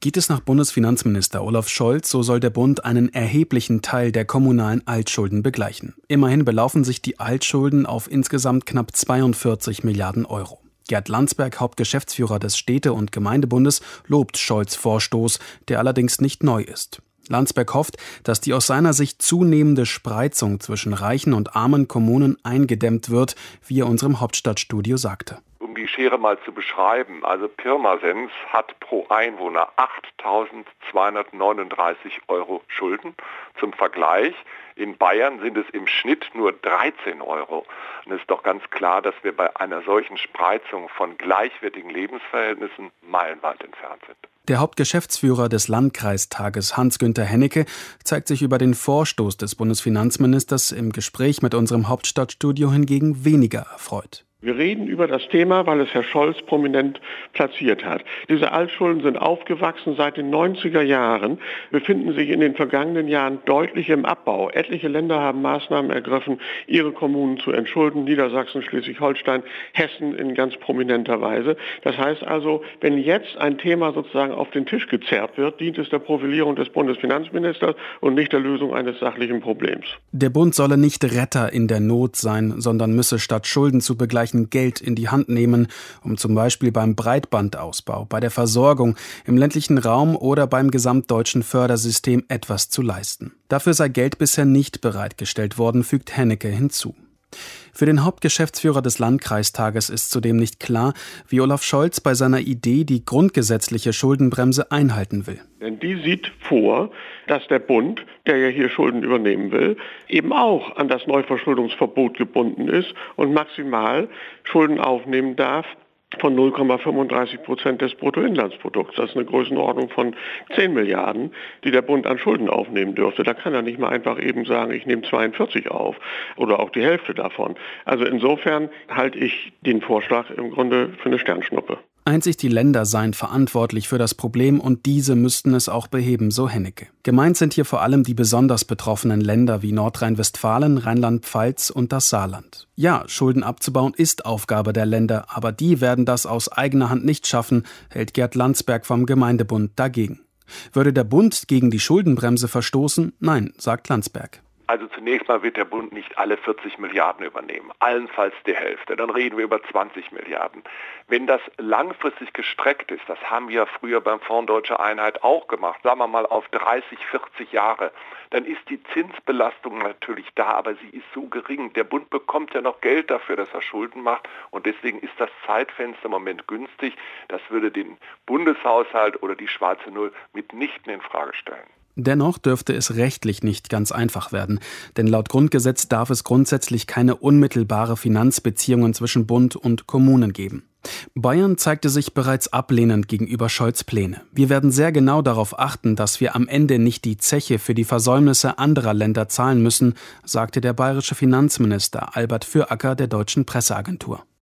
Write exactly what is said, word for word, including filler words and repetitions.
Geht es nach Bundesfinanzminister Olaf Scholz, so soll der Bund einen erheblichen Teil der kommunalen Altschulden begleichen. Immerhin belaufen sich die Altschulden auf insgesamt knapp zweiundvierzig Milliarden Euro. Gerd Landsberg, Hauptgeschäftsführer des Städte- und Gemeindebundes, lobt Scholz' Vorstoß, der allerdings nicht neu ist. Landsberg hofft, dass die aus seiner Sicht zunehmende Spreizung zwischen reichen und armen Kommunen eingedämmt wird, wie er unserem Hauptstadtstudio sagte. Um die Schere mal zu beschreiben, also Pirmasens hat pro Einwohner achttausendzweihundertneununddreißig Euro Schulden. Zum Vergleich, in Bayern sind es im Schnitt nur dreizehn Euro. Und es ist doch ganz klar, dass wir bei einer solchen Spreizung von gleichwertigen Lebensverhältnissen meilenweit entfernt sind. Der Hauptgeschäftsführer des Landkreistages Hans-Günther Hennecke zeigt sich über den Vorstoß des Bundesfinanzministers im Gespräch mit unserem Hauptstadtstudio hingegen weniger erfreut. Wir reden über das Thema, weil es Herr Scholz prominent platziert hat. Diese Altschulden sind aufgewachsen seit den neunziger Jahren, befinden sich in den vergangenen Jahren deutlich im Abbau. Etliche Länder haben Maßnahmen ergriffen, ihre Kommunen zu entschulden, Niedersachsen, Schleswig-Holstein, Hessen in ganz prominenter Weise. Das heißt also, wenn jetzt ein Thema sozusagen auf den Tisch gezerrt wird, dient es der Profilierung des Bundesfinanzministers und nicht der Lösung eines sachlichen Problems. Der Bund solle nicht Retter in der Not sein, sondern müsse statt Schulden zu begleichen Geld in die Hand nehmen, um zum Beispiel beim Breitbandausbau, bei der Versorgung im ländlichen Raum oder beim gesamtdeutschen Fördersystem etwas zu leisten. Dafür sei Geld bisher nicht bereitgestellt worden, fügt Hennecke hinzu. Für den Hauptgeschäftsführer des Landkreistages ist zudem nicht klar, wie Olaf Scholz bei seiner Idee die grundgesetzliche Schuldenbremse einhalten will. Denn die sieht vor, dass der Bund, der ja hier Schulden übernehmen will, eben auch an das Neuverschuldungsverbot gebunden ist und maximal Schulden aufnehmen darf von null Komma fünfunddreißig Prozent des Bruttoinlandsprodukts. Das ist eine Größenordnung von zehn Milliarden, die der Bund an Schulden aufnehmen dürfte. Da kann er nicht mal einfach eben sagen, ich nehme zweiundvierzig auf oder auch die Hälfte davon. Also insofern halte ich den Vorschlag im Grunde für eine Sternschnuppe. Einzig die Länder seien verantwortlich für das Problem und diese müssten es auch beheben, so Hennecke. Gemeint sind hier vor allem die besonders betroffenen Länder wie Nordrhein-Westfalen, Rheinland-Pfalz und das Saarland. Ja, Schulden abzubauen ist Aufgabe der Länder, aber die werden das aus eigener Hand nicht schaffen, hält Gerd Landsberg vom Gemeindebund dagegen. Würde der Bund gegen die Schuldenbremse verstoßen? Nein, sagt Landsberg. Also zunächst mal wird der Bund nicht alle vierzig Milliarden übernehmen, allenfalls die Hälfte. Dann reden wir über zwanzig Milliarden. Wenn das langfristig gestreckt ist, das haben wir früher beim Fonds Deutsche Einheit auch gemacht, sagen wir mal auf dreißig, vierzig Jahre, dann ist die Zinsbelastung natürlich da, aber sie ist so gering. Der Bund bekommt ja noch Geld dafür, dass er Schulden macht und deswegen ist das Zeitfenster im Moment günstig. Das würde den Bundeshaushalt oder die schwarze Null mitnichten in Frage stellen. Dennoch dürfte es rechtlich nicht ganz einfach werden, denn laut Grundgesetz darf es grundsätzlich keine unmittelbare Finanzbeziehungen zwischen Bund und Kommunen geben. Bayern zeigte sich bereits ablehnend gegenüber Scholz' Pläne. Wir werden sehr genau darauf achten, dass wir am Ende nicht die Zeche für die Versäumnisse anderer Länder zahlen müssen, sagte der bayerische Finanzminister Albert Füracker der Deutschen Presseagentur.